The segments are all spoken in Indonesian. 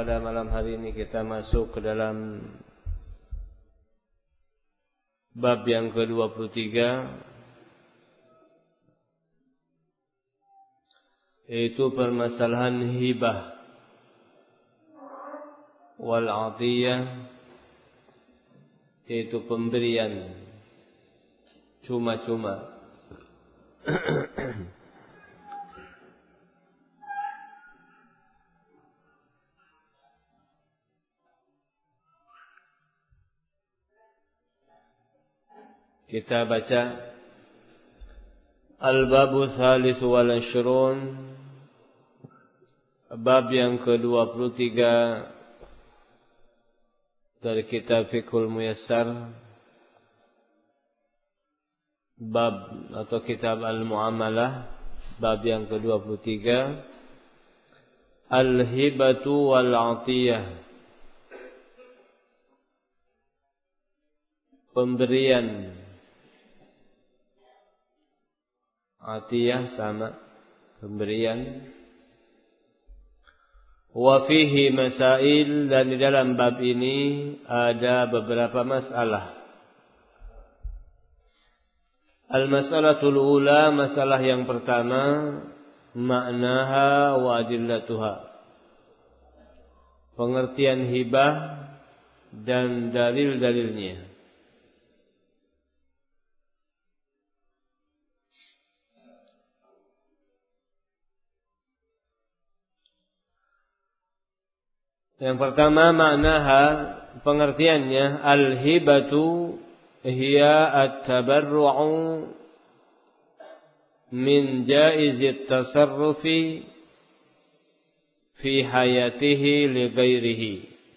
pada malam hari ini kita masuk ke dalam bab yang ke-23, yaitu permasalahan hibah wal atiyah, yaitu pemberian cuma-cuma. Kita baca Al-Babu Thalith wal Ashrun, bab yang ke-23 dari kitab Fiqhul Muyassar, bab atau kitab Al-Muamalah, bab yang ke-23, Al-Hibatu wal Atiyah, pemberian. Atiyah sama pemberian. Wa fihi masail, dan di dalam bab ini ada beberapa masalah. Al-mas'alatul ula, masalah yang pertama, maknaha wa adillatuha, pengertian hibah dan dalil-dalilnya. Yang pertama, maknaha, pengertiannya, al-hibatu hiya at-tabarru'u min jaizit tasarrufi fi hayatihi li ghairihi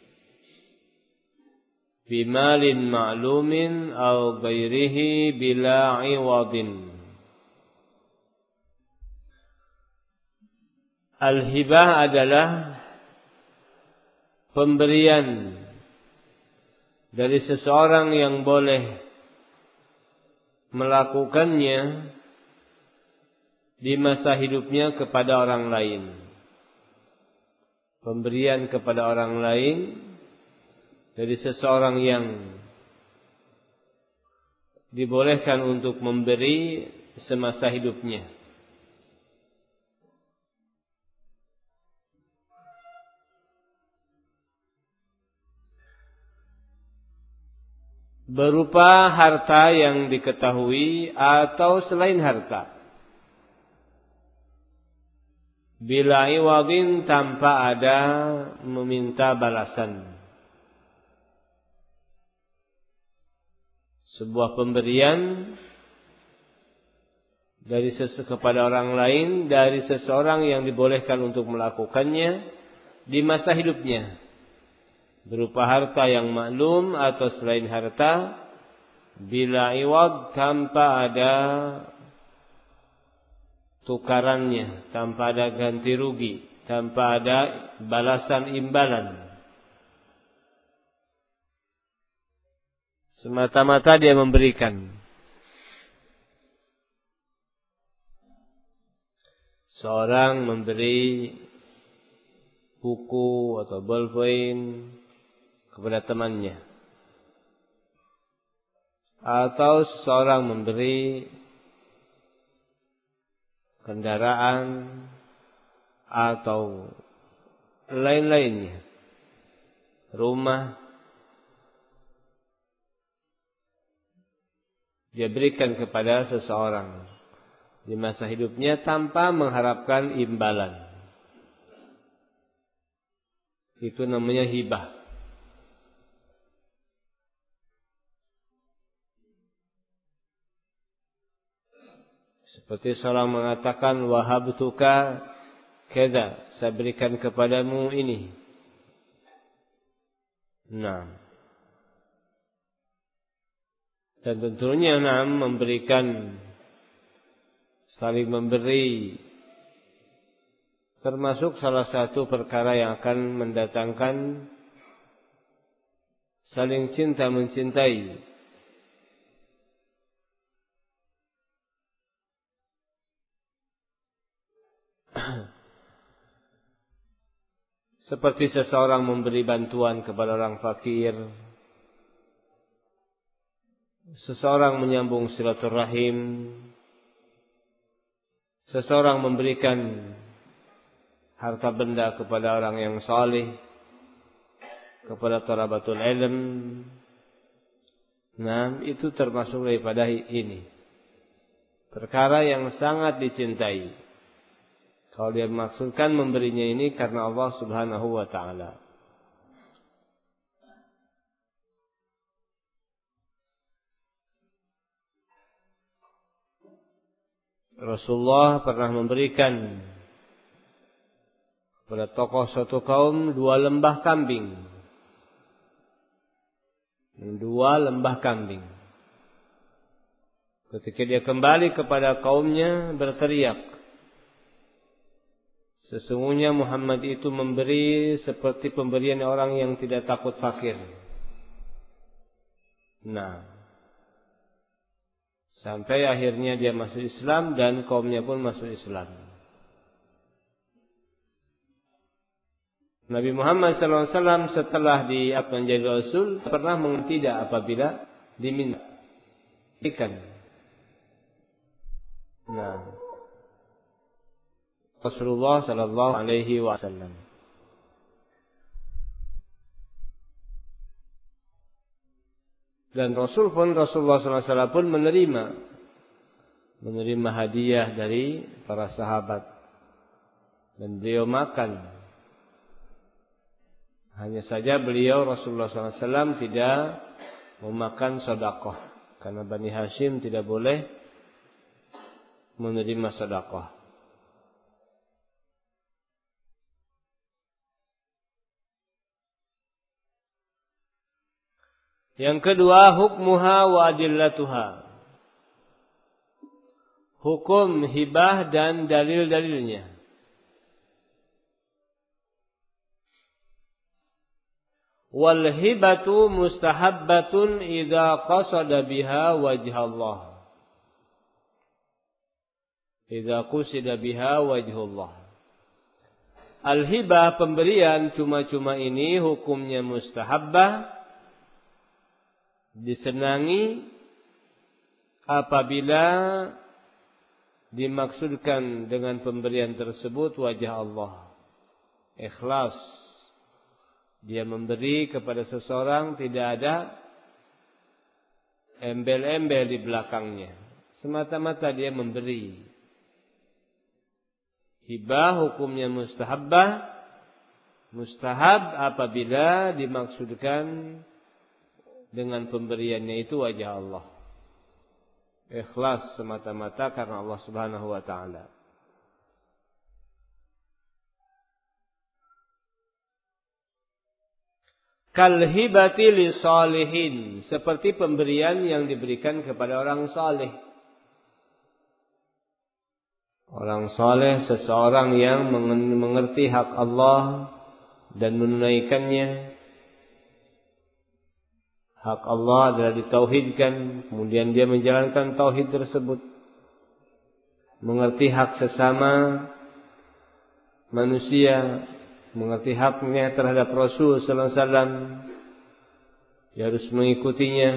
bimalin ma'lumin aw ghairihi bila 'iwadin. Al-hibah adalah pemberian dari seseorang yang boleh melakukannya di masa hidupnya kepada orang lain. Pemberian kepada orang lain dari seseorang yang dibolehkan untuk memberi semasa hidupnya. Berupa harta yang diketahui atau selain harta. Bila iwadin, tanpa ada meminta balasan. Sebuah pemberian dari kepada orang lain dari seseorang yang dibolehkan untuk melakukannya di masa hidupnya. Berupa harta yang maklum atau selain harta, bila iwad, tanpa ada tukarannya, tanpa ada ganti rugi, tanpa ada balasan imbalan. Semata-mata dia memberikan. Seorang memberi buku atau bolpen kepada temannya, atau seseorang memberi kendaraan atau lain-lainnya, rumah, dia berikan kepada seseorang di masa hidupnya tanpa mengharapkan imbalan. Itu namanya hibah. Seperti seorang mengatakan, wahabtuka keda, saya berikan kepadamu ini. Nah, dan tentunya memberikan, saling memberi, termasuk salah satu perkara yang akan mendatangkan saling cinta mencintai. seperti seseorang memberi bantuan kepada orang fakir, seseorang menyambung silaturahim, seseorang memberikan harta benda kepada orang yang saleh, kepada thalabatul ilm. Nah, itu termasuk daripada ini. Perkara yang sangat dicintai. Kalau dia maksudkan memberinya ini karena Allah Subhanahu wa ta'ala. Rasulullah pernah memberikan kepada tokoh suatu kaum 2 lembah kambing. 2 lembah kambing. Ketika dia kembali kepada kaumnya berteriak, sesungguhnya Muhammad itu memberi seperti pemberian orang yang tidak takut fakir. Nah, sampai akhirnya dia masuk Islam dan kaumnya pun masuk Islam. Nabi Muhammad SAW setelah menjadi Rasul pernah tidak apabila diminta ikan. Nah, Rasulullah sallallahu alaihi wasallam. Dan Rasulullah sallallahu alaihi wasallam pun menerima hadiah dari para sahabat dan beliau makan. Hanya saja beliau Rasulullah sallallahu alaihi wasallam tidak memakan sedekah karena Bani Hashim tidak boleh menerima sedekah. Yang kedua, hukmuha wa adillatuha. Hukum hibah dan dalil-dalilnya. Wal hibatu mustahabbatun idza qasada biha wajh Allah. Idza qusida biha wajhullah. Al-hibah, pemberian cuma-cuma ini hukumnya mustahabbah, disenangi apabila dimaksudkan dengan pemberian tersebut wajah Allah. Ikhlas. Dia memberi kepada seseorang tidak ada embel-embel di belakangnya. Semata-mata dia memberi. Hibah hukumnya mustahabbah. Mustahab apabila dimaksudkan dengan pemberiannya itu wajah Allah. Ikhlas semata-mata karena Allah Subhanahu wa ta'ala. Kal hibati li salihin, seperti pemberian yang diberikan kepada orang saleh. Orang saleh seseorang yang mengerti hak Allah dan menunaikannya. Hak Allah adalah ditauhidkan, kemudian dia menjalankan tauhid tersebut. Mengerti hak sesama manusia, mengerti haknya terhadap Rasul sallallahu alaihi wasallam. Dia harus mengikutinya,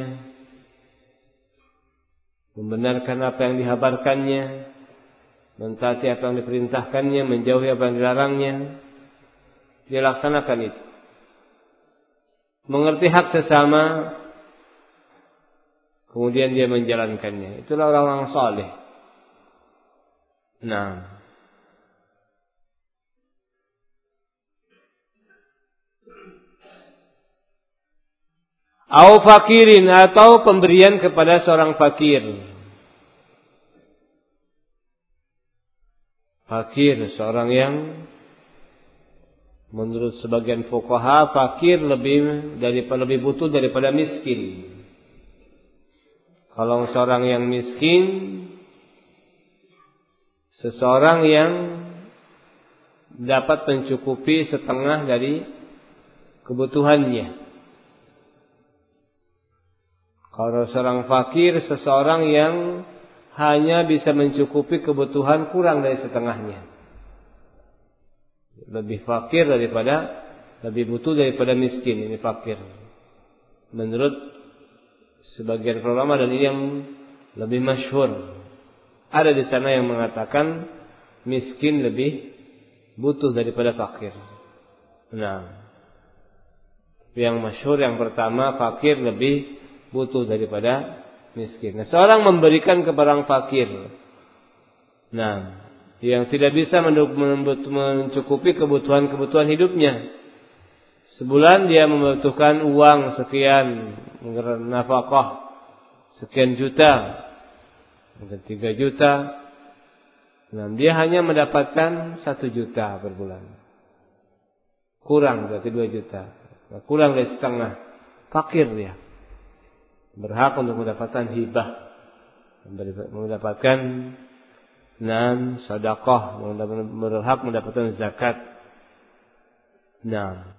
membenarkan apa yang dihabarkannya, mentaati apa yang diperintahkannya, menjauhi apa yang dilarangnya. Dia laksanakan itu. Mengerti hak sesama, kemudian dia menjalankannya. Itulah orang-orang saleh. Nah, au fakirin, atau pemberian kepada seorang fakir. Fakir, seorang yang menurut sebagian fuqaha fakir lebih butuh daripada miskin. Kalau seorang yang miskin, seseorang yang dapat mencukupi setengah dari kebutuhannya. Kalau seorang fakir, seseorang yang hanya bisa mencukupi kebutuhan kurang dari setengahnya. Lebih fakir daripada lebih butuh daripada miskin, ini fakir. Menurut sebagian ulama, dan ini yang lebih masyhur. Ada di sana yang mengatakan miskin lebih butuh daripada fakir. Nah, yang masyhur yang pertama, fakir lebih butuh daripada miskin. Nah, seorang memberikan kepada orang fakir, nah, yang tidak bisa mencukupi kebutuhan hidupnya. Sebulan dia membutuhkan uang sekian, nafkah sekian juta, mungkin 3 juta. Nah, dia hanya mendapatkan 1 juta per bulan. Kurang berarti 2 juta. Nah, kurang dari setengah. Fakir dia. Berhak untuk mendapatkan hibah, mendapatkan sedekah, berhak mendapatkan zakat. Nah,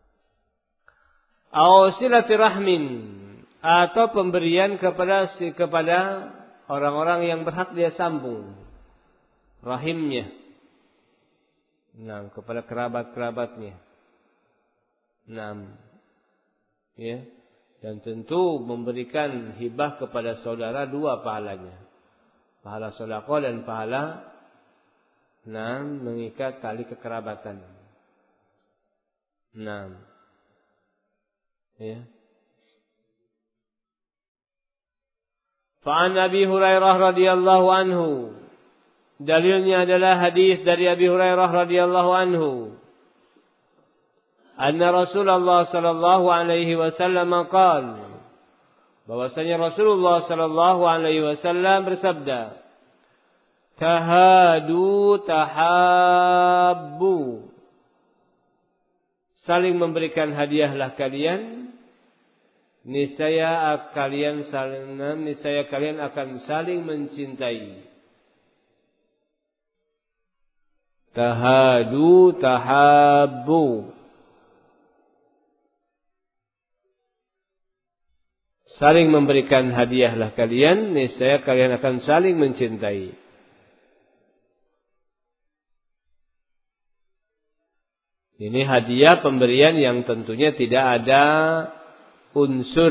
au silaturahmin, atau pemberian kepada orang-orang yang berhak dia sambung rahimnya. Nah, kepada kerabat-kerabatnya. Nah, ya. Dan tentu memberikan hibah kepada saudara 2 pahalanya. Pahala sedekah dan pahala mengikat tali kekerabatan. Nah, ya. Fa'an Abi Hurairah radhiyallahu anhu. Dalilnya adalah hadis dari Abi Hurairah radhiyallahu anhu. Anna Rasulullah sallallahu alaihi wasallam qala, bahwasanya Rasulullah sallallahu alaihi wasallam bersabda, tahadu tahabbu, saling memberikan hadiahlah kalian, niscaya kalian akan saling mencintai. Tahadu tahabbu, saling memberikan hadiahlah kalian, niscaya kalian akan saling mencintai. Ini hadiah pemberian yang tentunya tidak ada unsur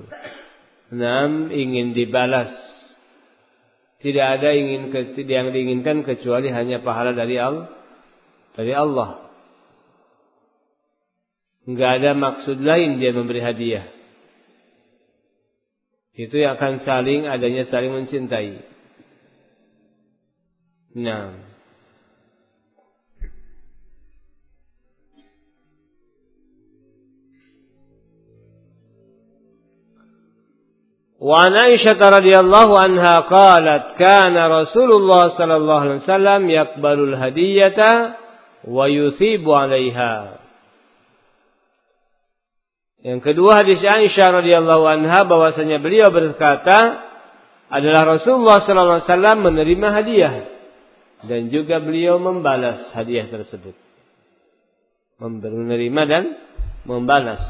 ingin dibalas. Tidak ada yang diinginkan kecuali hanya pahala dari Allah. Enggak ada maksud lain dia memberi hadiah. Itu yang akan saling mencintai. Nah, wa Aisyah radhiyallahu anha qalat kana Rasulullah sallallahu alaihi wasallam yaqbalul hadiyata wa yuthibu 'alaiha. Yang kedua, hadis Aisyah radhiyallahu anha bahwasanya beliau berkata adalah Rasulullah sallallahu alaihi wasallam menerima hadiah dan juga beliau membalas hadiah tersebut. Menerima dan membalas.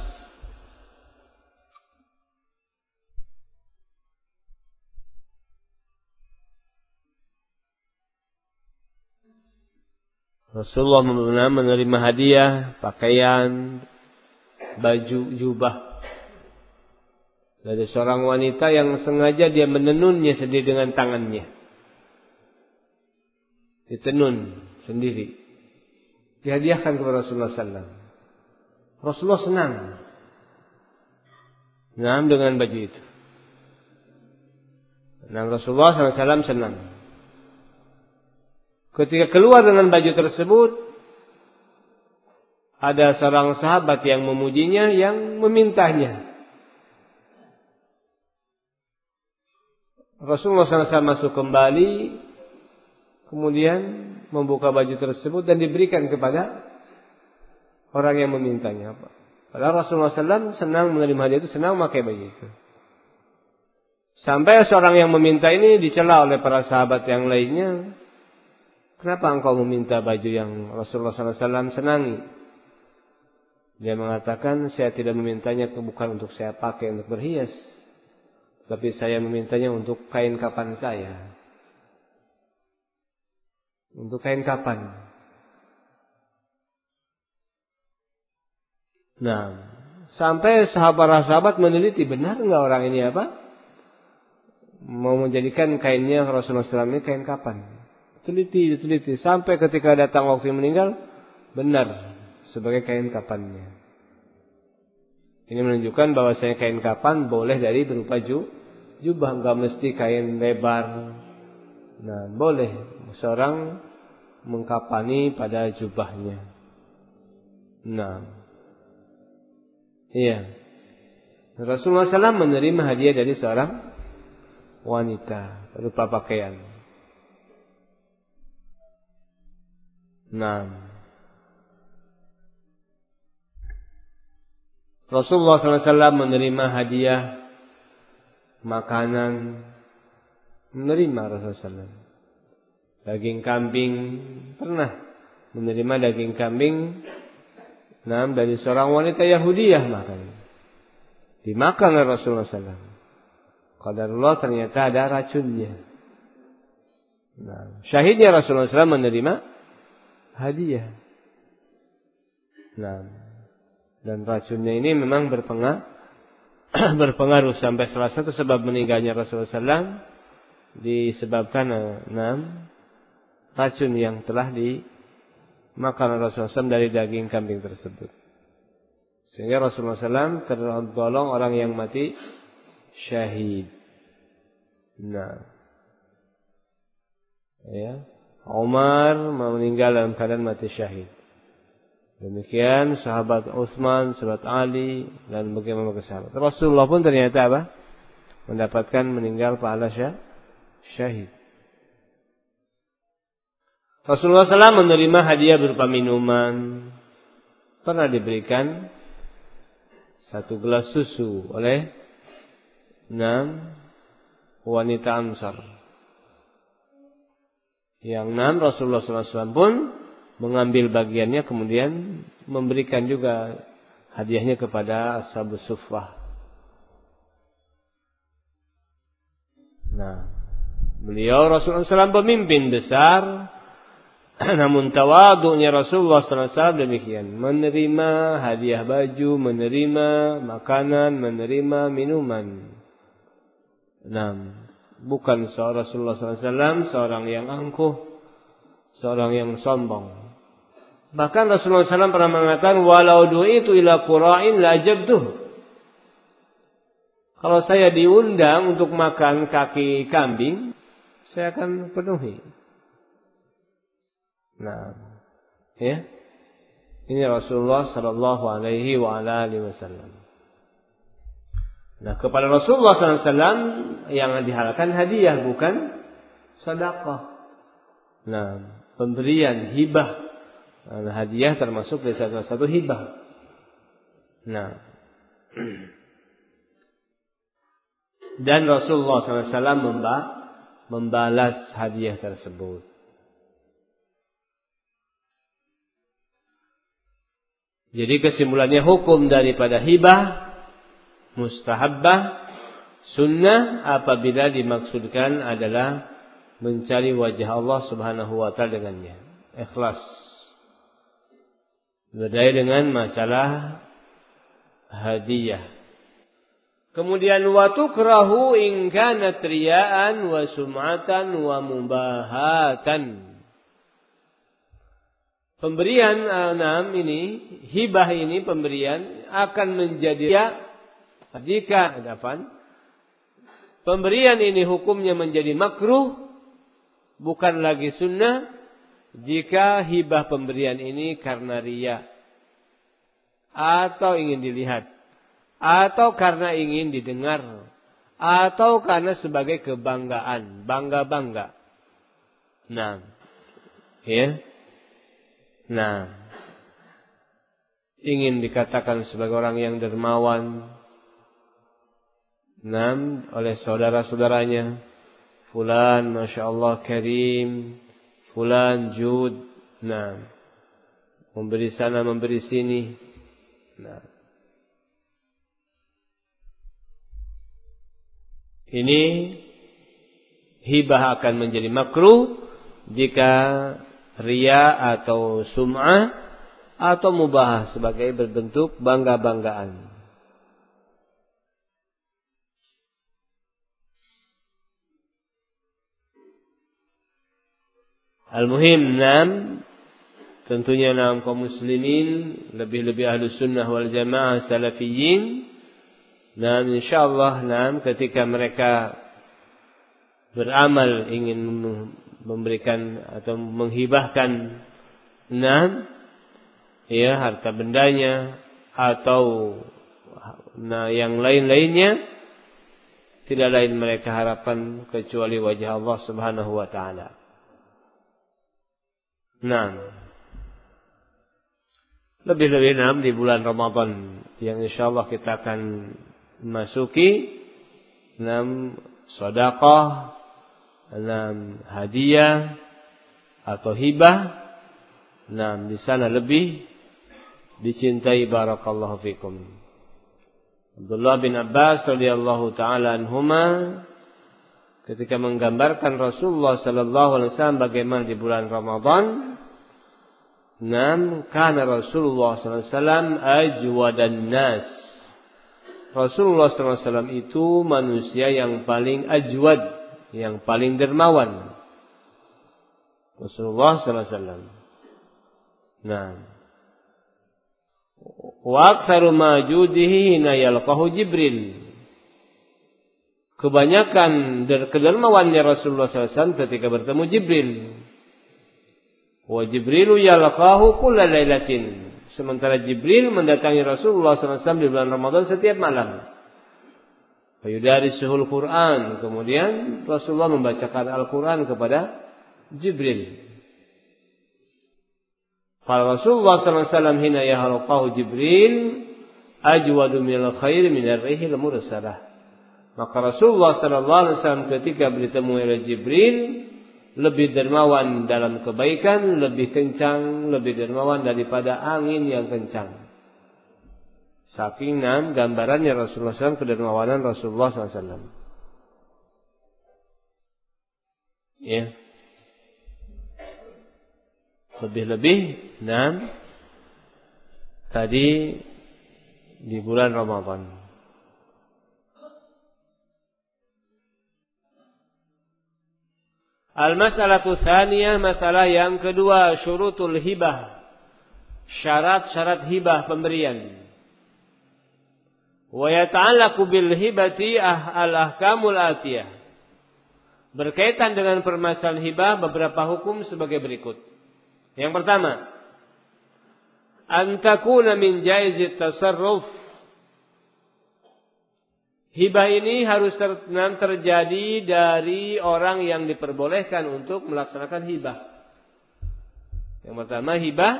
Rasulullah menerima hadiah, pakaian, baju, jubah dari seorang wanita yang sengaja dia menenunnya sendiri dengan tangannya. Ditenun sendiri. Dihadiahkan kepada Rasulullah SAW. Rasulullah senang. Dengan baju itu. Rasulullah SAW senang. Ketika keluar dengan baju tersebut, ada seorang sahabat yang memujinya, yang memintanya. Rasulullah SAW masuk kembali, kemudian membuka baju tersebut dan diberikan kepada orang yang memintanya. Padahal Rasulullah SAW senang menerima hadiah itu, senang memakai baju itu. Sampai seorang yang meminta ini dicela oleh para sahabat yang lainnya. Kenapa engkau meminta baju yang Rasulullah SAW senangi? Dia mengatakan, saya tidak memintanya bukan untuk saya pakai untuk berhias, tapi saya memintanya untuk kain kapan saya. Untuk kain kapan. Nah, sampai sahabat-sahabat meneliti benar enggak orang ini mau menjadikan kainnya Rasulullah SAW ini kain kapan. Diteliti sampai ketika datang waktu meninggal benar sebagai kain kapannya. Ini menunjukkan bahwasanya kain kapan boleh dari berupa jubah, enggak mesti kain lebar. Nah, boleh seorang mengkapani pada jubahnya. Nah, iya. Rasulullah SAW menerima hadiah dari seorang wanita berupa pakaian. Nah, Rasulullah SAW menerima hadiah makanan, menerima Rasulullah SAW. Daging kambing, pernah menerima daging kambing dari seorang wanita Yahudiyah makanya. Dimakan oleh Rasulullah SAW. Qadarullah ternyata ada racunnya. Nah, syahidnya Rasulullah SAW menerima hadiah. Nah, dan racunnya ini memang berpengaruh sampai salah satu sebab meninggalnya Rasulullah SAW disebabkan racun yang telah dimakan Rasulullah SAW dari daging kambing tersebut. Sehingga Rasulullah SAW tergolong orang yang mati syahid. Nah, ya, Umar meninggal dalam keadaan mati syahid. Demikian sahabat Utsman, sahabat Ali, dan bagaimana sahabat. Rasulullah pun ternyata mendapatkan meninggal pahala syahid. Rasulullah SAW menerima hadiah berupa minuman. Pernah diberikan 1 gelas susu oleh 6 wanita Ansar. Yang 6 Rasulullah SAW pun mengambil bagiannya, kemudian memberikan juga hadiahnya kepada Ashabus Suffah. Nah, beliau Rasulullah SAW pemimpin besar, namun tawadhu'nya Rasulullah SAW demikian, menerima hadiah baju, menerima makanan, menerima minuman. Nah, bukan Rasulullah SAW seorang yang angkuh, seorang yang sombong. Bahkan Rasulullah SAW pernah mengatakan, walau du'itu ila qura'in la ajabtuh. Kalau saya diundang untuk makan kaki kambing, saya akan penuhi. Nah, ya, ini Rasulullah Sallallahu Alaihi Wasallam. Nah, kepada Rasulullah SAW yang dihalalkan hadiah, bukan sedekah. Nah, pemberian hibah, nah, hadiah termasuk dari salah satu hibah. Nah, dan Rasulullah SAW membalas hadiah tersebut. Jadi kesimpulannya, hukum daripada hibah mustahabbah, sunnah apabila dimaksudkan adalah mencari wajah Allah Subhanahu wa taala dengannya, ikhlas. Berdaya dengan masalah hadiah. Kemudian wa tukrahu in kanat riya'an wa sum'atan wa mubahatan. Pemberian hibah ini pemberian akan menjadi jika pemberian ini hukumnya menjadi makruh, bukan lagi sunnah, jika hibah pemberian ini karena riya, atau ingin dilihat, atau karena ingin didengar, atau karena sebagai kebanggaan, bangga-bangga. Nah, ya. Nah, ingin dikatakan sebagai orang yang dermawan, oleh saudara-saudaranya, fulan Masya Allah karim, fulan jud, memberi sana memberi sini. Ini hibah akan menjadi makruh jika riya atau sum'ah atau mubah sebagai berbentuk bangga-banggaan. Al-muhim, tentunya kaum muslimin, lebih-lebih ahlu sunnah wal jamaah salafiyin, insyaallah ketika mereka beramal ingin memberikan atau menghibahkan harta bendanya atau yang lain-lainnya, tidak lain mereka harapan kecuali wajah Allah Subhanahu wa taala. Lebih-lebih di bulan Ramadan yang insyaallah kita akan masuki, sedekah, hadiah atau hibah, di sana lebih dicintai. Barakallahu fikum. Abdullah bin Abbas radhiyallahu taala anhuma ketika menggambarkan Rasulullah sallallahu alaihi wasallam bagaimana di bulan Ramadan, kana Rasulullah sallallahu alaihi wasallam ajwadan nas. Rasulullah sallallahu alaihi wasallam itu manusia yang paling ajwad, yang paling dermawan. Rasulullah sallallahu alaihi wasallam. Wa aktsaru ma judihi hina yalqahu Jibril. Kebanyakan kedermawannya Rasulullah SAW ketika bertemu Jibril. Wa Jibrilu yalqahu kulla lailatin. Sementara Jibril mendatangi Rasulullah SAW di bulan Ramadan setiap malam. Fayudarisuhul Quran. Kemudian Rasulullah membacakan Al-Quran kepada Jibril. Fal Rasulullah SAW hina yalqahu Jibril ajwadu minal khair minar rihil mursalah. Maka Rasulullah sallallahu alaihi wasallam ketika bertemu oleh Jibril lebih dermawan dalam kebaikan, lebih kencang, lebih dermawan daripada angin yang kencang. Saking gambarannya Rasulullah SAW, kedermawanan Rasulullah SAW. Ya. Lebih-lebih tadi di bulan Ramadan. Al-mas'alatu tsaniyah, masalah yang kedua, syurutul hibah. Syarat-syarat hibah pemberian. Wa yata'allaqu bil hibati al-ahkamul atiyah. Berkaitan dengan permasalahan hibah beberapa hukum sebagai berikut. Yang pertama, an takuna min jaizit tasarruf. Hibah ini harus terjadi dari orang yang diperbolehkan untuk melaksanakan hibah. Yang pertama, hibah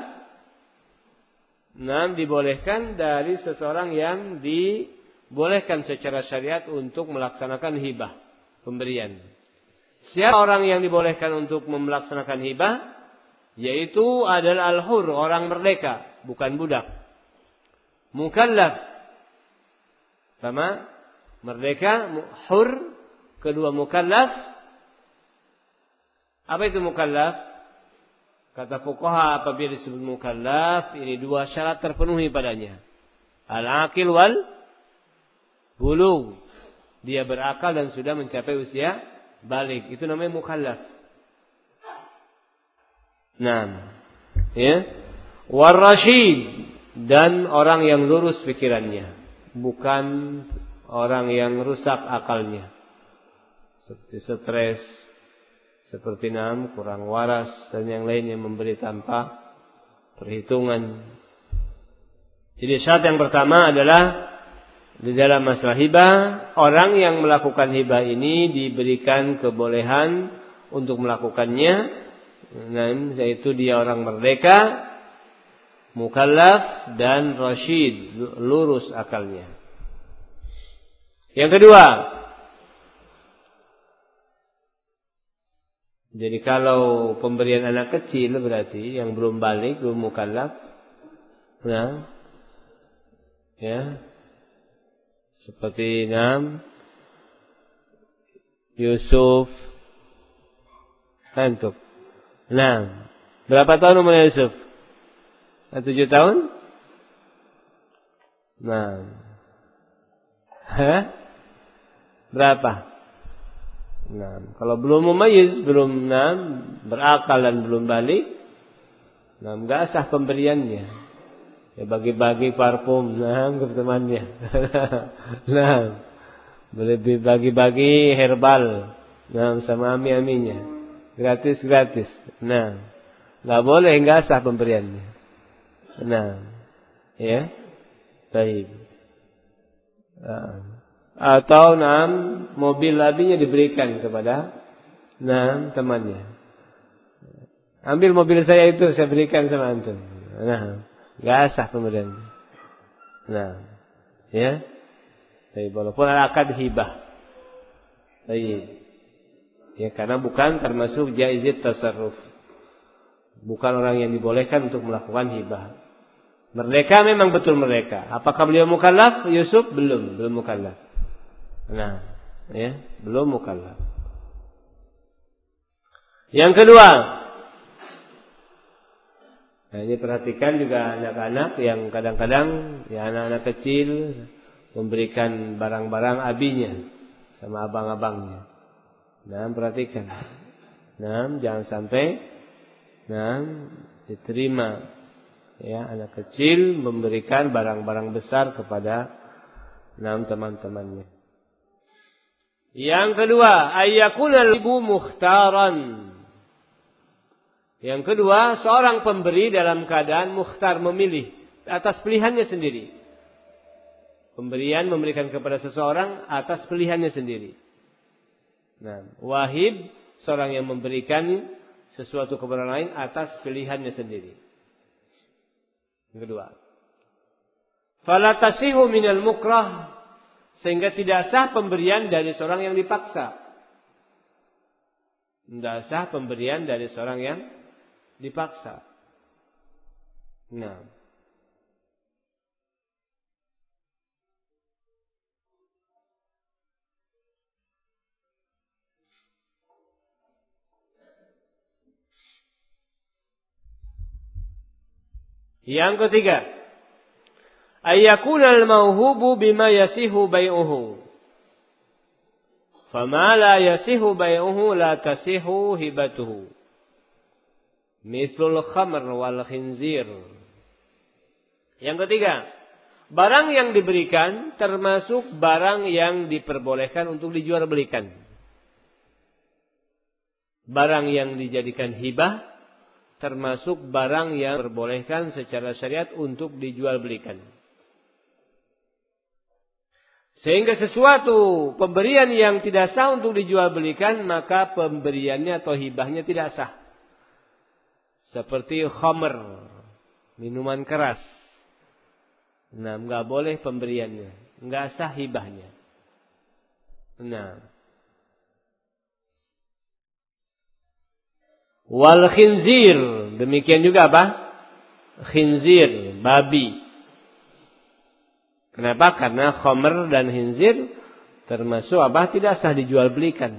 dibolehkan dari seseorang yang dibolehkan secara syariat untuk melaksanakan hibah, pemberian. Siapa orang yang dibolehkan untuk melaksanakan hibah? Yaitu adalah al-hur, orang merdeka, bukan budak. Mukallaf, sama merdeka, hur, kedua mukallaf. Apa itu mukallaf? Kata fuqaha, apabila disebut mukallaf, ini dua syarat terpenuhi padanya. Al-aqil wal bulugh. Dia berakal dan sudah mencapai usia balik. Itu namanya mukallaf. War rasyid, dan orang yang lurus pikirannya, bukan orang yang rusak akalnya, seperti stres, seperti kurang waras dan yang lainnya, memberi tanpa perhitungan. Jadi syarat yang pertama adalah di dalam masalah hibah, orang yang melakukan hibah ini diberikan kebolehan untuk melakukannya, yaitu dia orang merdeka, mukallaf dan rasyid, lurus akalnya. Yang kedua, jadi kalau pemberian anak kecil berarti yang belum balik, belum mukallaf, seperti Yusuf, berapa tahun umur Yusuf? 7 tahun? Nah. Berapa? Nah, kalau belum mumayyiz, belum berakal dan belum balik, enggak sah pemberiannya. Ya bagi-bagi parfum ke temannya. Boleh bagi-bagi herbal sama ami-aminnya. Gratis. Enggak boleh, enggak sah pemberiannya. Ya. Baik. Atau mobil abinya diberikan kepada temannya. Ambil mobil saya itu, saya berikan sama antum. Enggak sah pemberiannya. Ya. Baik, walaupun akad hibah. Baik. Ya, karena bukan termasuk jaizit tasarruf. Bukan orang yang dibolehkan untuk melakukan hibah. Merdeka memang betul merdeka. Apakah beliau mukallaf? Yusuf belum mukallaf. Belum mukallaf. Yang kedua, ini perhatikan juga anak-anak yang kadang-kadang anak-anak kecil memberikan barang-barang abinya sama abang-abangnya. Perhatikan. Jangan sampai diterima anak kecil memberikan barang-barang besar kepada teman-temannya. Yang kedua, ayyakunal ibu mukhtaran. Yang kedua, seorang pemberi dalam keadaan mukhtar, memilih atas pilihannya sendiri. Pemberian memberikan kepada seseorang atas pilihannya sendiri. Wahib, seorang yang memberikan sesuatu kepada orang lain atas pilihannya sendiri. Yang kedua, fala tasihu minal mukrah, sehingga tidak sah pemberian dari seorang yang dipaksa. Tidak sah pemberian dari seorang yang dipaksa. Yang ketiga, ayyakunal mauhubu bima yasihu bai'uhu. Fama la yasihu bai'uhu la tasihu hibatuhu. Mithlul khamr wal khinzir. Yang ketiga, barang yang diberikan termasuk barang yang diperbolehkan untuk dijual belikan. Barang yang dijadikan hibah termasuk barang yang diperbolehkan secara syariat untuk dijual belikan. Sehingga sesuatu pemberian yang tidak sah untuk dijual belikan, maka pemberiannya atau hibahnya tidak sah. Seperti khamr, minuman keras. Enggak boleh pemberiannya, enggak sah hibahnya. Wal khinzir, demikian juga apa? Khinzir, babi. Kenapa? Karena khamr dan khinzir termasuk apa? Tidak sah dijual belikan.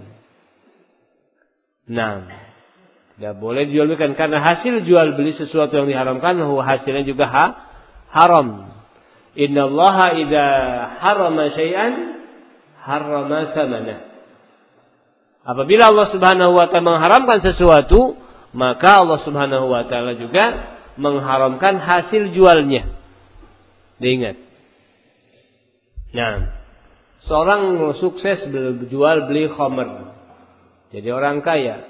Tidak boleh dijual belikan karena hasil jual beli sesuatu yang diharamkan, hasilnya juga haram. Innallaha idza harrama syai'an harrama tsamanah. Apabila Allah Subhanahu wa taala mengharamkan sesuatu, maka Allah Subhanahu wa taala juga mengharamkan hasil jualnya. Diingat. Seorang sukses berjual beli khamr, jadi orang kaya.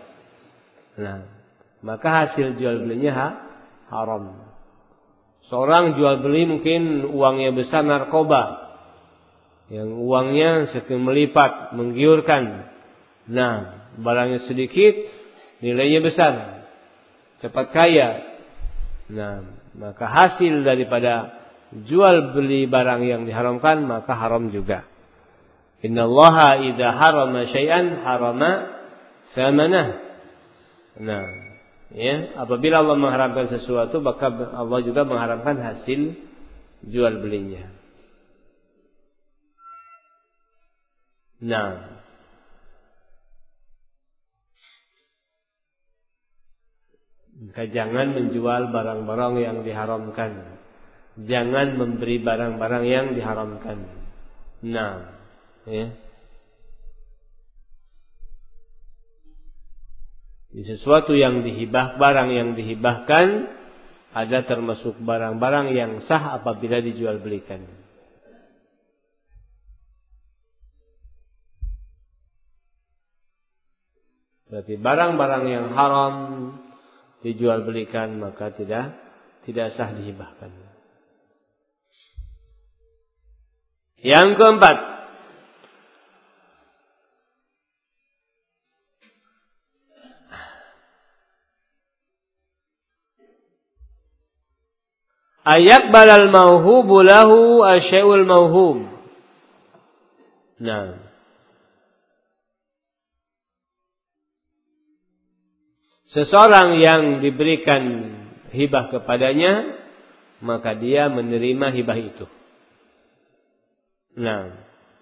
Maka hasil jual belinya haram. Seorang jual beli mungkin uangnya besar narkoba, yang uangnya sekian melipat, menggiurkan. Barangnya sedikit, nilainya besar, cepat kaya. Maka hasil daripada jual beli barang yang diharamkan, maka haram juga. Innallaha idza harama syai'an harama tsamanah. Apabila Allah mengharamkan sesuatu, maka Allah juga mengharamkan hasil jual belinya. Maka jangan menjual barang-barang yang diharamkan. Jangan memberi barang-barang yang diharamkan. Nah, ya. Sesuatu yang dihibah, barang yang dihibahkan ada termasuk barang-barang yang sah apabila dijual belikan. Berarti barang-barang yang haram dijual belikan maka tidak sah dihibahkan. Yang keempat, ayaqbalal mauhubu lahu asyai'ul mauhub. Nah, seseorang yang diberikan hibah kepadanya, maka dia menerima hibah itu. Nah,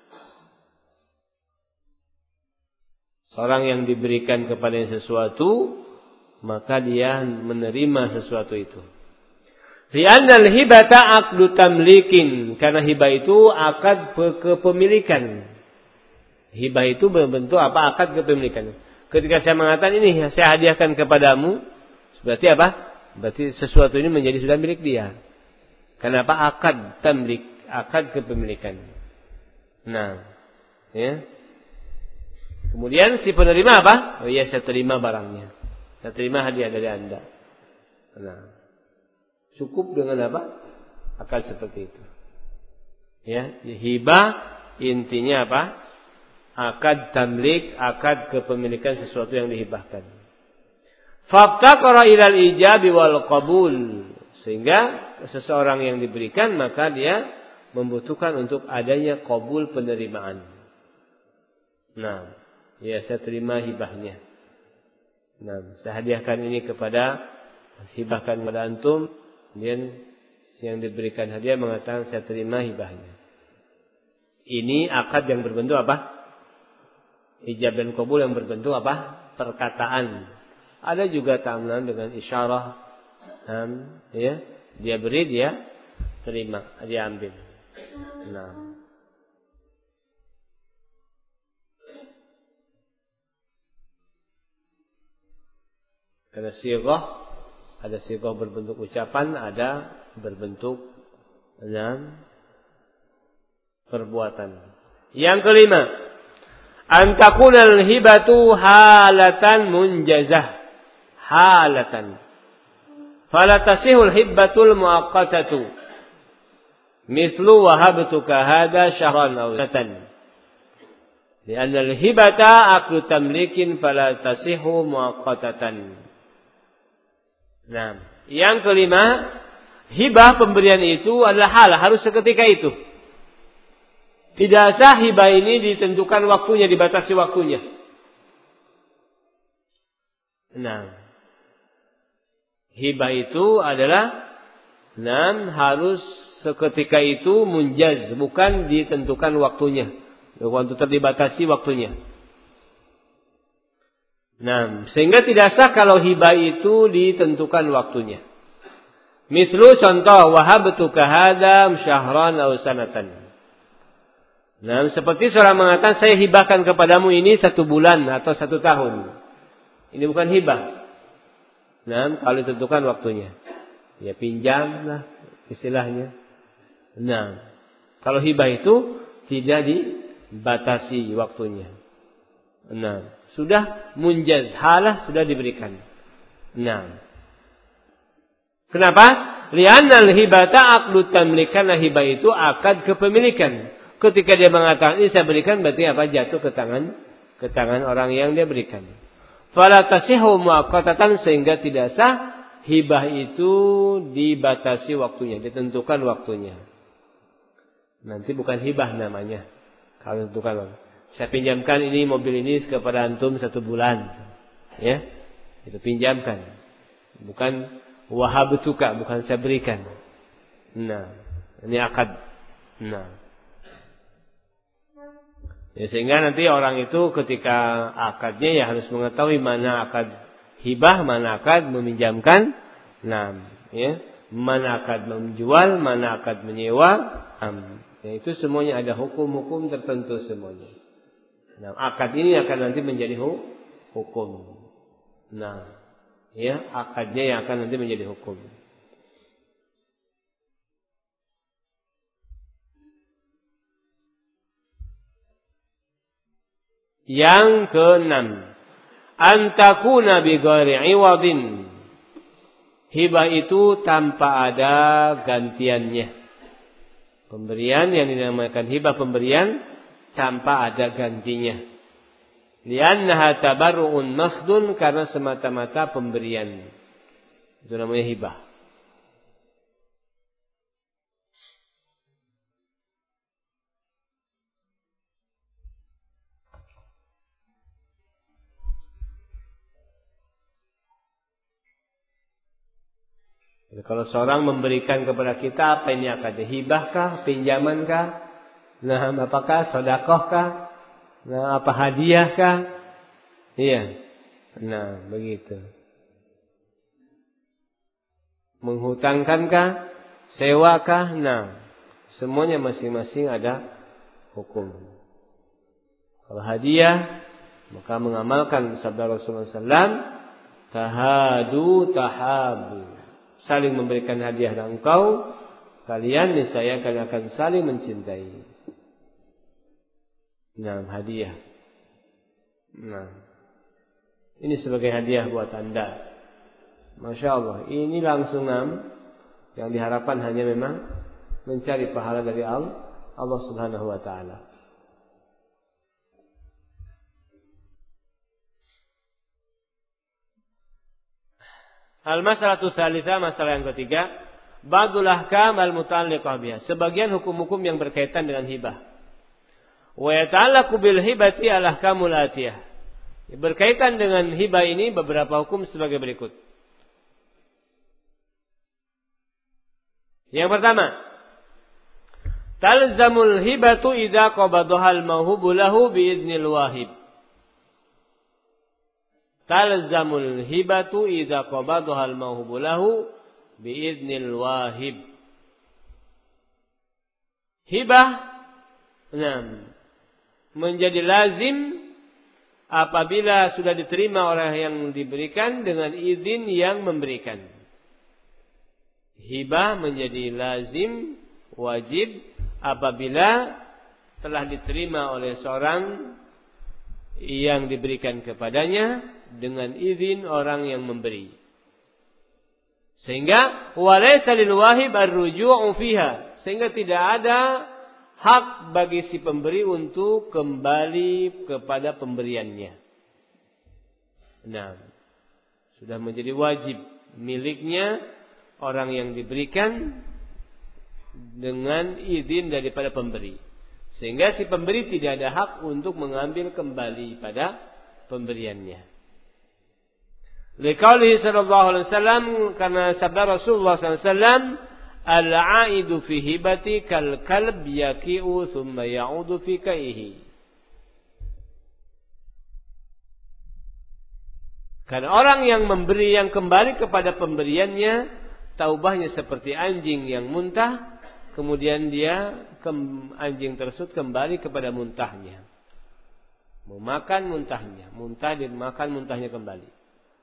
seorang yang diberikan kepadanya sesuatu, maka dia menerima sesuatu itu. Li'annal hibata aqdu tamlikin, karena hibah itu akad kepemilikan. Hibah itu berbentuk apa? Akad kepemilikan. Ketika saya mengatakan ini saya hadiahkan kepadamu, berarti apa? Berarti sesuatu ini menjadi sudah milik dia. Kenapa? Akad tamlik, akad kepemilikan. Nah, ya. Kemudian si penerima apa? Oh iya, saya terima barangnya. Saya terima hadiah dari Anda. Nah, cukup dengan apa? Akad seperti itu. Ya, hibah intinya apa? Akad tamlik, akad kepemilikan sesuatu yang dihibahkan. Faftaqara ilal ijabi wal qabul, sehingga seseorang yang diberikan maka dia membutuhkan untuk adanya qabul, penerimaan. Nah, ya saya terima hibahnya. Nah, saya hadiahkan ini hibahkan kepada antum. Kemudian yang diberikan hadiah mengatakan saya terima hibahnya. Ini akad yang berbentuk apa? Ijab dan qabul yang berbentuk apa? Perkataan. Ada juga ta'amlan dengan isyarah. Ya, dia beri, dia terima, dia ambil. Nah, karena sighah, ada sighah berbentuk ucapan, ada berbentuk perbuatan. Yang kelima, antakunal hibatu halatan munjazah, halatan. Fala tasihul hibbatul muaqqatatu. Mithlu wahabtuka hada syahran aw sanatan. Li'anna al-hibata aqdu tamlikin fala tasihu muaqqatatan. Nah, yang kelima, hibah pemberian itu adalah hal, harus seketika itu. Tidak sah hibah ini ditentukan waktunya, dibatasi waktunya. Nah, hibah itu adalah harus seketika itu, munjaz, bukan ditentukan waktunya. Waktu terdibatasi waktunya. Nah, sehingga tidak sah kalau hibah itu ditentukan waktunya. Mislu contoh, wahabtuka hadam syahran aw sanatan. Nah, seperti seorang mengatakan saya hibahkan kepadamu ini 1 bulan atau 1 tahun. Ini bukan hibah. Nah, kalau ditentukan waktunya, ya pinjam lah istilahnya. Nah, kalau hibah itu tidak dibatasi waktunya. Nah, sudah munjaz, halah sudah diberikan. Nah, kenapa? Li'annal hibata aqdu tamlikan, hibah itu akad kepemilikan. Ketika dia mengatakan ini saya berikan, berarti apa? Jatuh ke tangan orang yang dia berikan. Fala tasihu muaqqatatan, sehingga tidak sah hibah itu dibatasi waktunya, ditentukan waktunya. Nanti bukan hibah namanya. Kalau ditentukan waktu. Saya pinjamkan ini mobil ini kepada antum 1 bulan. Ya. Itu pinjamkan. Bukan wahabtuka, bukan saya berikan. Nah, ini akad. Nah. Ya, sehingga nanti orang itu ketika akadnya ya harus mengetahui mana akad hibah mana akad meminjamkan. Nah, ya. Mana akad menjual, mana akad menyewa. Ya, itu semuanya ada hukum-hukum tertentu semuanya. Nah, akad ini akan nanti menjadi hukum. Nah, ya, akadnya yang akan nanti menjadi hukum. Yang keenam, antakuna bi ghairi iwadin. Hibah itu tanpa ada gantiannya. Pemberian yang dinamakan hibah pemberian tanpa ada gantinya. Li'annaha tabarru'un makhdun, karena semata-mata pemberian. Itu namanya hibah. Jadi kalau seorang memberikan kepada kita, apa ini akad? Hibahkah? Pinjamankah? Nah, apakah? Sedekahkah? Nah, apa hadiahkah? Iya. Nah, begitu. Menghutangkankah? Sewakah? Nah, semuanya masing-masing ada hukum. Kalau hadiah, maka mengamalkan sabda Rasulullah SAW, tahadu tahabu. Saling memberikan hadiah dan engkau, kalian niscaya kalian akan saling mencintai. Nah, hadiah. Nah, ini sebagai hadiah buat anda. Masya Allah, ini langsung yang diharapkan hanya memang mencari pahala dari Allah Subhanahu Wa Taala. Al-mas'alatu tsalitsah, masalah yang ketiga, ba'dul ahkam al-muta'alliqah biha. Sebagian hukum-hukum yang berkaitan dengan hibah. Wa yata'allaqu bil hibati al-ahkamul atiyah. Berkaitan dengan hibah ini beberapa hukum sebagai berikut. Yang pertama, talzamul hibatu idza qabadaha al-mawhubu lahu bi idznil wahib. Talzamul hibatu idza qabadaha al-mawhubu lahu bi idznil wahib. Hibah menjadi lazim apabila sudah diterima oleh yang diberikan dengan izin yang memberikan. Hibah menjadi lazim, wajib apabila telah diterima oleh seorang yang diberikan kepadanya dengan izin orang yang memberi. Sehingga walaysa lil wahib ar-ruju'u fiha, sehingga tidak ada hak bagi si pemberi untuk kembali kepada pemberiannya. Nah, sudah menjadi wajib miliknya orang yang diberikan dengan izin daripada pemberi. Sehingga si pemberi tidak ada hak untuk mengambil kembali pada pemberiannya. Liqaulihi sallallahu alaihi wasallam, karena sabda Rasulullah sallallahu alaihi wasallam, al-'aidu fi hibati kal kalb yaqi'u thumma ya'udu fi kaihi. Karena orang yang memberi yang kembali kepada pemberiannya, taubahnya seperti anjing yang muntah, kemudian anjing tersebut kembali kepada muntahnya. Memakan muntahnya, muntah dan makan muntahnya kembali.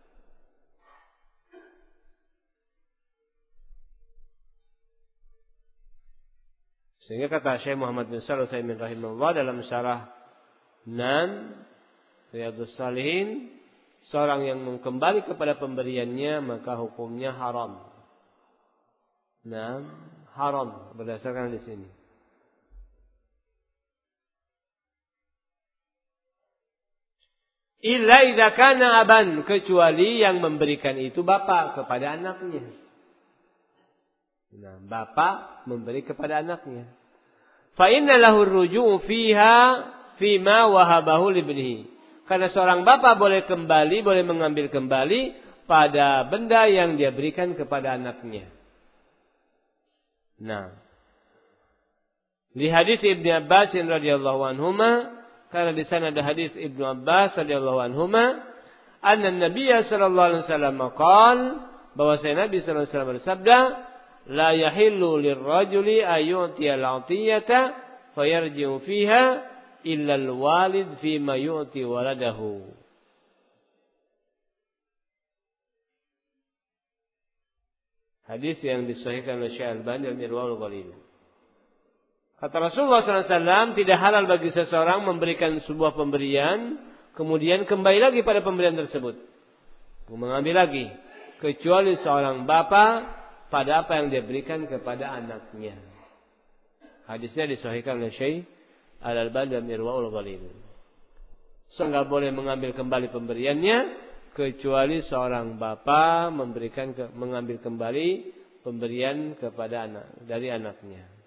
Sehingga kata Syekh Muhammad bin Shalih Al-Utsaimin rahimahullah dalam syarah Riyadhus Shalihin, seorang yang kembali kepada pemberiannya maka hukumnya haram. Haram berdasarkan di sini. Illa idza kana aban, kecuali yang memberikan itu bapak kepada anaknya. Bapak memberi kepada anaknya. Fa inna lahu ar-ruju'u fiha fima wahabahu libnihi. Karena seorang bapak boleh mengambil kembali pada benda yang dia berikan kepada anaknya. Di hadis Ibnu Abbas radhiyallahu anhuma, karena di sana ada hadis Ibnu Abbas radhiyallahu anhuma, anna Nabiy sallallahu alaihi wasallam qala, bahwasanya Nabi sallallahu alaihi wasallam bersabda, la yahillu lirrajuli ayyu'tiyal 'atiyata fayarji'u fiha illa al-walid fi ma yu'ti waladahu. Hadis yang disahihkan oleh Syekh Al-Albani dalam Irwaul Ghalil. Kata Rasulullah SAW, tidak halal bagi seseorang memberikan sebuah pemberian, kemudian kembali lagi pada pemberian tersebut, mengambil lagi, kecuali seorang bapa pada apa yang dia berikan kepada anaknya. Hadisnya disahihkan oleh Syekh Al-Albani dalam Irwaul Ghalil. Enggak boleh mengambil kembali pemberiannya, kecuali seorang bapa mengambil kembali pemberian kepada dari anaknya.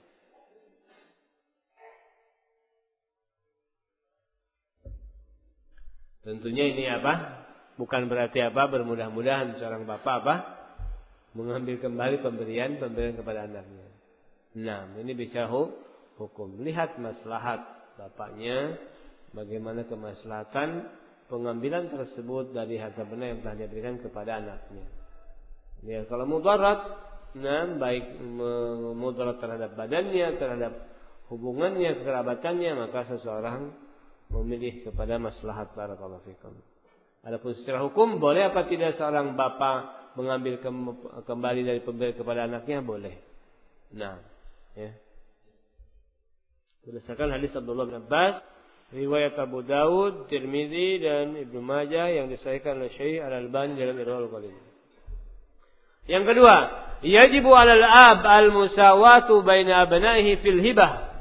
Tentunya ini bukan berarti bermudah-mudahan seorang bapak mengambil kembali pemberian kepada anaknya. Nah, ini bicara hukum. Lihat maslahat bapaknya, bagaimana kemaslahatan pengambilan tersebut dari harta benda yang telah diberikan kepada anaknya. Ya, kalau mudarat, baik mudarat terhadap badannya, terhadap hubungannya, kekerabatannya, maka seseorang memilih kepada maslahat. Barakallahu fikum. Adapun secara hukum, boleh apa tidak seorang bapa mengambil kembali dari pemberian kepada anaknya? Boleh. Nah, ya. Berdasarkan hadis Abdullah bin Abbas, riwayat Abu Daud, Tirmidzi dan Ibnu Majah yang disahihkan oleh Syekh Al-Albani dalam Irwaul Ghalil. Yang kedua, yajibu 'alal ab al-musawatu baina abnaihi fil hibah.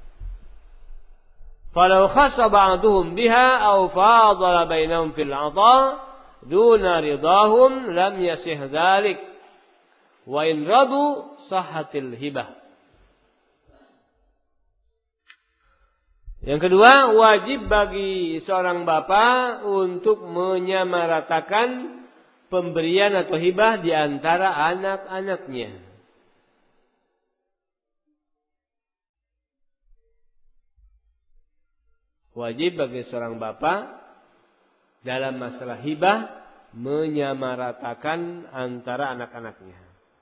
Falau khassa ba'duhum biha aw fadala bainahum fil 'ata duna ridahum lam yasih dzalik. Wa in radu sahhatil hibah. Yang kedua, wajib bagi seorang bapa untuk menyamaratakan pemberian atau hibah di antara anak-anaknya. Wajib bagi seorang bapa dalam masalah hibah menyamaratakan antara anak-anaknya.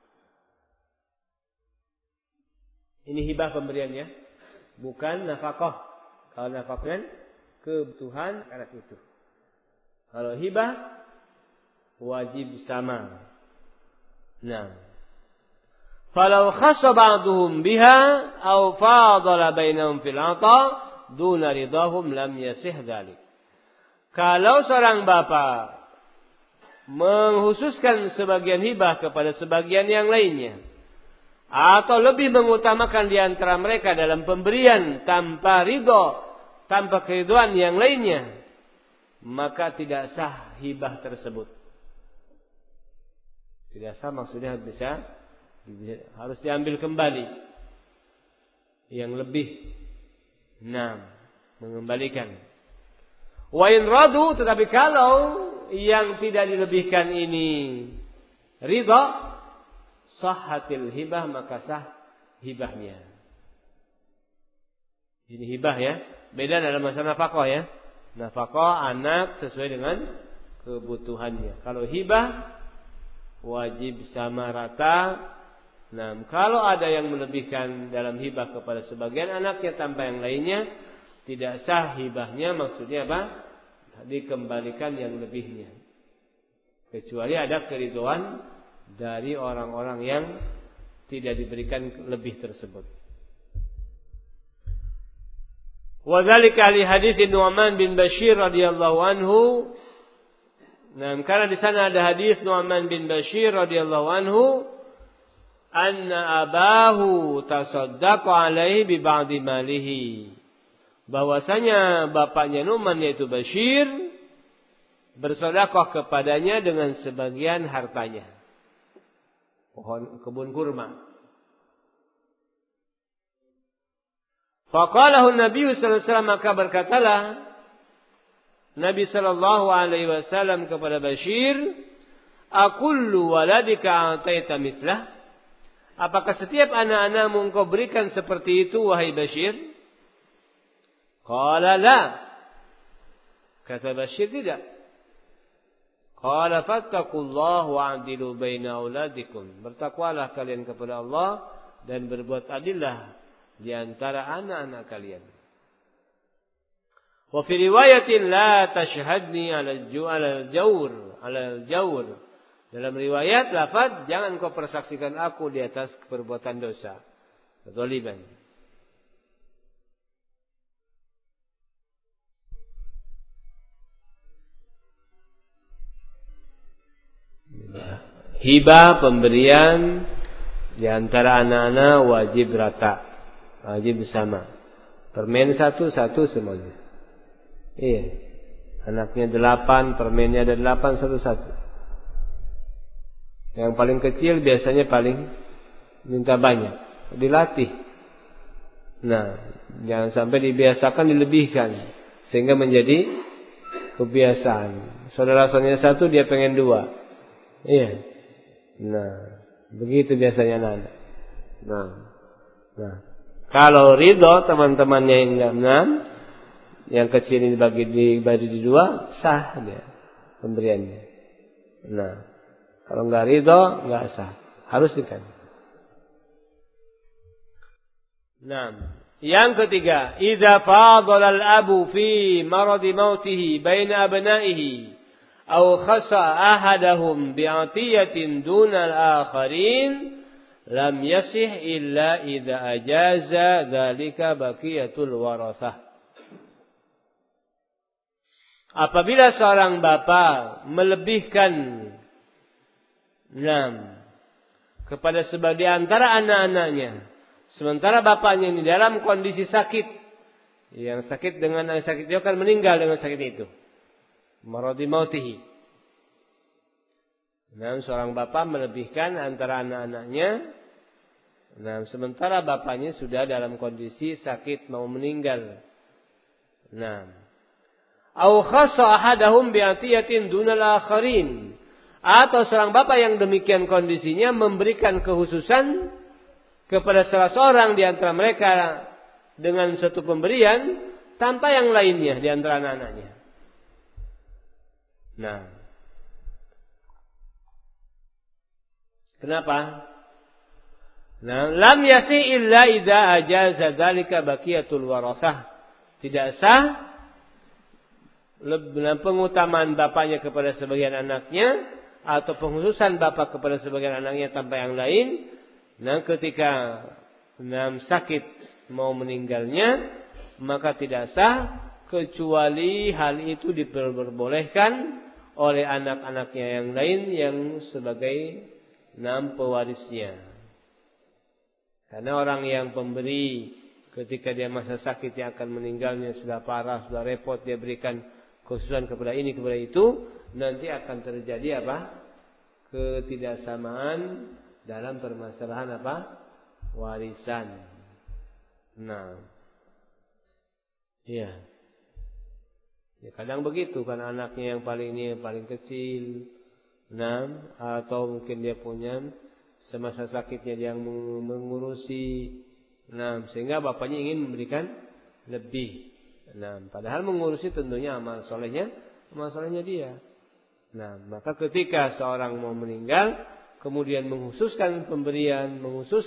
Ini hibah pemberiannya, bukan nafkah. Kalau nafkah kebutuhan anak itu. Kalau hibah wajib sama. Nah, falau khassa ba'duhum biha aw fadala bainahum fil 'ata duna ridahum lam yasih dzalik. Kalau seorang bapa menghususkan sebagian hibah kepada sebagian yang lainnya, atau lebih mengutamakan di antara mereka dalam pemberian tanpa ridho, tanpa keriduan yang lainnya, maka tidak sah hibah tersebut. Tidak sah maksudnya harus diambil kembali yang lebih. Nah, mengembalikan. Wa in radu, tetapi kalau yang tidak dilebihkan ini ridha, sahhatil hibah, maka sah hibahnya. Ini hibah ya. Beda dalam masalah nafkah ya. Nafkah anak sesuai dengan kebutuhannya. Kalau hibah wajib sama rata. Nah, kalau ada yang melebihkan dalam hibah kepada sebagian anaknya tanpa yang lainnya, tidak sah hibahnya. Maksudnya dikembalikan yang lebihnya. Kecuali ada keridhaan dari orang-orang yang tidak diberikan lebih tersebut. Wa dzalika li hadits Nu'man bin Bashir radhiyallahu anhu. Nah, karena di sana ada hadis Nu'man bin Bashir radhiyallahu anhu, anna abahu tasaddaqa alaihi bi ba'di malihi. Bahwasanya bapaknya Nu'man yaitu Bashir bersedekah kepadanya dengan sebagian hartanya. Kebun kurma. Faqalahu Nabi sallallahu alaihi wasallam, maka berkatalah Nabi sallallahu alaihi wasallam kepada Bashir, "Akullu waladika ataita mithlah?" Apakah setiap anak-anakmu engkau berikan seperti itu, wahai Bashir? Qala la. Kata Bashir, tidak. Qala fattaqullaha wa'dilu baina auladikum. Bertakwalah kalian kepada Allah dan berbuat adillah di antara anak-anak kalian. Wa fi riwayatin la tashhadni 'ala al-jawr. Dalam riwayat lafaz jangan kau persaksikan aku di atas perbuatan dosa, kezaliman. Hibah pemberian di antara anak-anak wajib rata, wajib bersama. Permen satu semuanya. Iya. Anaknya 8, permennya ada 8 satu-satu. Yang paling kecil biasanya paling minta banyak, dilatih. Nah, jangan sampai dibiasakan dilebihkan sehingga menjadi kebiasaan. Saudara-saudaranya 1 dia pengen 2. Iya. Nah, begitu biasanya anak. Nah, kalau ridho teman-temannya yang enggak, yang kecil ini dibagi di 2, sah dia pemberiannya. Nah, kalau enggak ridho enggak sah, harus dikasih. Nah, yang ketiga, idza fadala al-abu fi maradi mautihi baina abnaihi aw khassa ahadahum bi'atiyatin dunal akharin lam yasih illa idza ajaza dzalika baqiyatul warathah. Apabila seorang bapa melebihkan kepada sebagian antara anak-anaknya, sementara bapaknya ini dalam kondisi sakit, yang sakit dengan sakit dia akan meninggal dengan sakit itu, maradi mautihi. Seorang bapak melebihkan antara anak-anaknya, sementara bapaknya sudah dalam kondisi sakit mau meninggal. Au khassa ahadahum bi'atiyatin dunal akharin. Atau seorang bapak yang demikian kondisinya memberikan kekhususan kepada salah seorang di antara mereka dengan satu pemberian tanpa yang lainnya di antara anak-anaknya. Kenapa? Lam yasi illa idza ajaza dzalika baqiyatul warathah. Tidak sah pengutamaan bapaknya kepada sebagian anaknya atau penghususan bapak kepada sebagian anaknya tanpa yang lain. Ketika sakit mau meninggalnya, maka tidak sah kecuali hal itu diperbolehkan oleh anak-anaknya yang lain yang sebagai pewarisnya. Karena orang yang pemberi ketika dia masa sakit yang akan meninggalnya sudah parah, sudah repot, dia berikan khususan kepada ini kepada itu, nanti akan terjadi ketidaksamaan dalam permasalahan warisan. Ya, kadang begitu kan, anaknya yang paling kecil, atau mungkin dia punya semasa sakitnya dia yang mengurusi, sehingga bapaknya ingin memberikan lebih. Padahal mengurusi tentunya amal solehnya dia. Maka ketika seorang mau meninggal, kemudian menghususkan pemberian,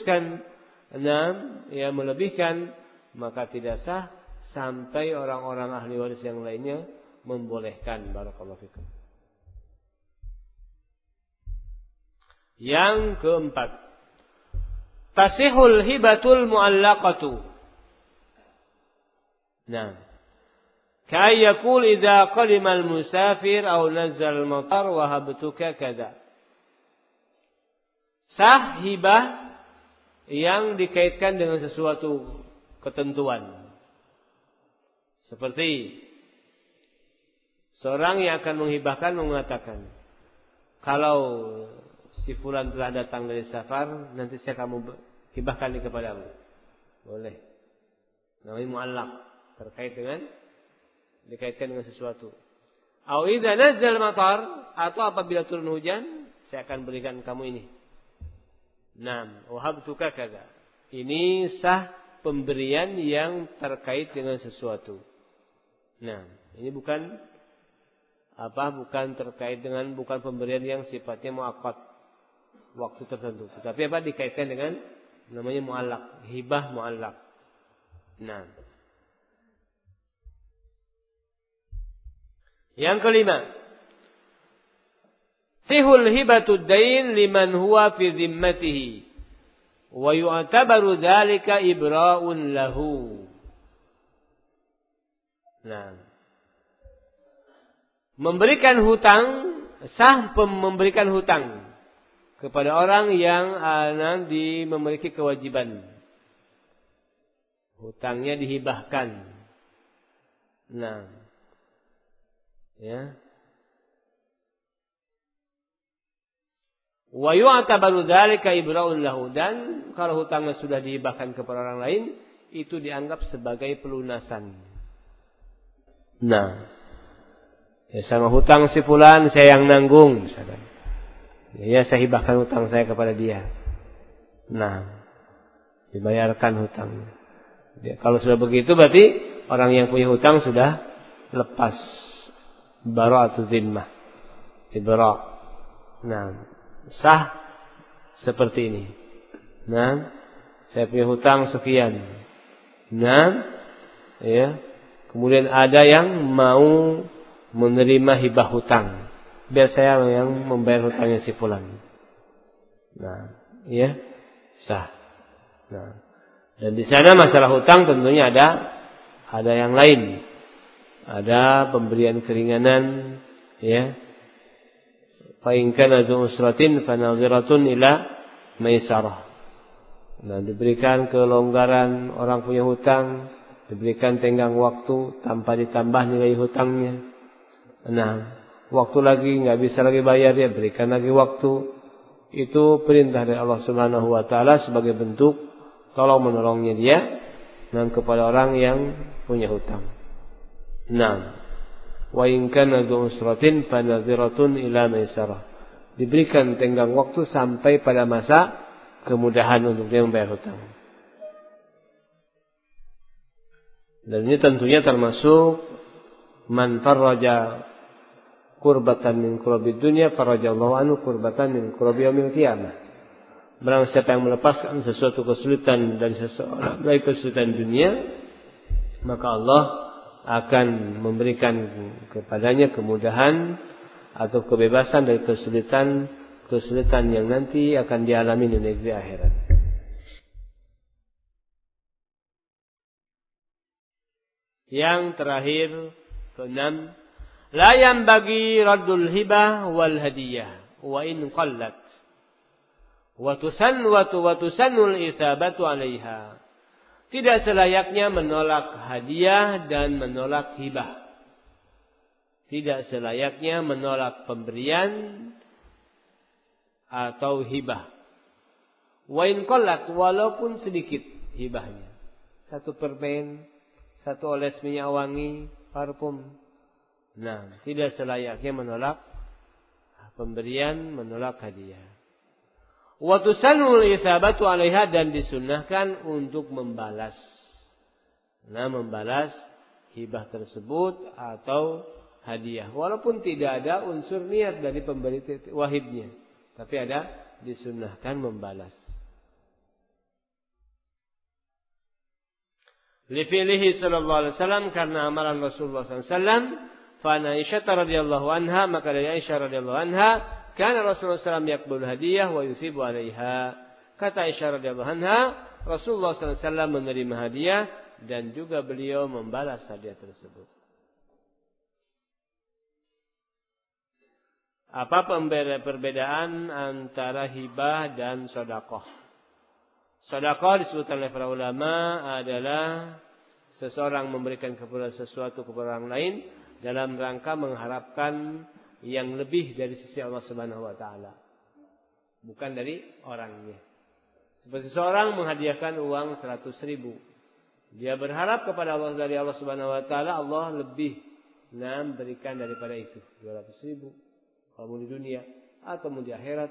melebihkan, maka tidak sah sampai orang-orang ahli waris yang lainnya membolehkan. Barakallahu fikum. Yang keempat, tasihul hibatul muallaqatu. Kay yaqul idza qadima al-musafir aw nazzal al-matar wa habtuka kadza. Sah hibah yang dikaitkan dengan sesuatu ketentuan. Seperti seorang yang akan menghibahkan mengatakan, kalau si fulan telah datang dari safar, nanti saya kamu hibahkan kepadamu. Boleh. Namanya muallaq, dikaitkan dengan sesuatu. Au idza nazzal matar, atau apabila turun hujan, saya akan berikan kamu ini. Wahabtuka kadza. Ini sah pemberian yang terkait dengan sesuatu. Ini bukan bukan terkait dengan bukan pemberian yang sifatnya muakkad waktu tertentu, tetapi dikaitkan dengan namanya muallaq, hibah muallaq. Nah, yang kelima, sihul hibatud dain liman huwa fi zimmatihi wa yu'tabaru dzalika ibra'un lahu. Nah, memberikan hutang, sah memberikan hutang kepada orang yang memiliki kewajiban. Hutangnya dihibahkan. Nah, ya. Wa yu'tabaru dzalika ibra'un lahu, dan kalau hutangnya sudah dihibahkan kepada orang lain, itu dianggap sebagai pelunasan. Nah, ya sama hutang si fulan saya yang nanggung misalkan. Ya saya hibahkan hutang saya kepada dia. Nah, dibayarkan hutangnya. Kalau sudah begitu berarti orang yang punya hutang sudah lepas bara'atu zimmah. Ibra'. Nah, sah seperti ini. Nah, saya punya hutang sekian. Nah, ya. Kemudian ada yang mau menerima hibah hutang. Biar saya yang membayar hutangnya si fulan. Nah, ya, sah. Nah, dan di sana masalah hutang tentunya ada yang lain. Ada pemberian keringanan, ya. Fa in kana dzu usratin fa nadhiratun ila maisarah. Nah, diberikan kelonggaran orang punya hutang, diberikan tenggang waktu tanpa ditambah nilai hutangnya. Nah, waktu lagi nggak bisa lagi bayar, dia berikan lagi waktu. Itu perintah dari Allah Subhanahu wa taala sebagai bentuk tolong menolongnya dia dan kepada orang yang punya hutang. Nah, wa in kana dzu usratin fa nadhiratun ila maisarah. Diberikan tenggang waktu sampai pada masa kemudahan untuk dia membayar hutang. Dan ini tentunya termasuk man farraja kurbatan min kurabid dunya farajallahu anhu kurbatan min kurabi yaumil qiyamah. Barang siapa yang melepaskan sesuatu kesulitan dari kesulitan dunia, maka Allah akan memberikan kepadanya kemudahan atau kebebasan dari kesulitan yang nanti akan dialami di negeri akhirat. Yang terakhir, keenam, la yanbaghi raddul hibah wal hadiyah wa in qallat wa tusannul isabatu 'alaiha. Tidak selayaknya menolak hadiah dan menolak hibah. Tidak selayaknya menolak pemberian atau hibah. Wa in qallat, walaupun sedikit hibahnya. Satu permen, satu oles minyak wangi, parfum. Nah, tidak selayaknya menolak pemberian, menolak hadiah. Wa tusannul isabatu 'alaiha, dan disunnahkan untuk membalas. Nah, membalas hibah tersebut atau hadiah. Walaupun tidak ada unsur niat dari pemberi wahibnya, tapi ada disunnahkan membalas. Li-fi'lihi sallallahu alaihi wasallam, karena amalan Rasulullah sallallahu alaihi wasallam. Fa Aisyah radhiyallahu anha, maka dari Aisyah radhiyallahu anha, karena Rasulullah SAW yaqbul hadiyah wa yusibu 'alaiha. Kata Aisyah radhiyallahu anha, Rasulullah SAW menerima hadiah dan juga beliau membalas hadiah tersebut. Apa perbedaan antara hibah dan sedekah? Sedekah disebutkan oleh para ulama adalah seseorang memberikan kepada sesuatu kepada orang lain dalam rangka mengharapkan yang lebih dari sisi Allah Subhanahu wa taala, bukan dari orangnya. Seperti seorang menghadiahkan uang 100.000, dia berharap kepada Allah dari Allah Subhanahu wa taala, Allah lebih berikan daripada itu, 200.000 kalau di dunia atau di akhirat.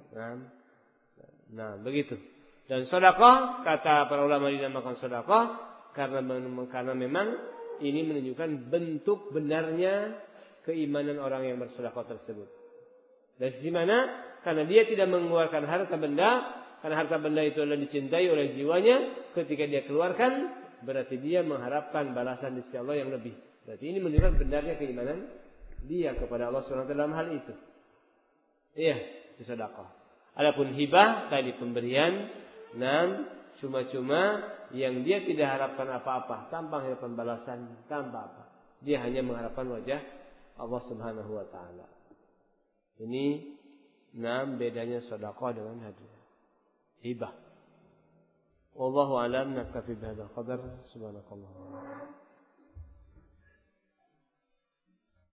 Nah, begitu. Dan sedekah, kata para ulama, dinamakan sedekah karena memang ini menunjukkan bentuk benarnya keimanan orang yang bersedekah tersebut. Dari sisi mana? Karena dia tidak mengeluarkan harta benda, karena harta benda itu adalah dicintai oleh jiwanya. Ketika dia keluarkan, berarti dia mengharapkan balasan di sisi Allah yang lebih. Berarti ini menunjukkan benarnya keimanan dia kepada Allah SWT dalam hal itu. Iya, sedekah. Adapun hibah tadi pemberian, cuma-cuma yang dia tidak harapkan apa-apa, tanpa harapan balasan, tanpa apa. Dia hanya mengharapkan wajah Allah Subhanahu wa taala. Ini bedanya sedekah dengan hadiah. Hibah. Wallahu a'lam, naktafi bihadzal qadar. Subhanakallah.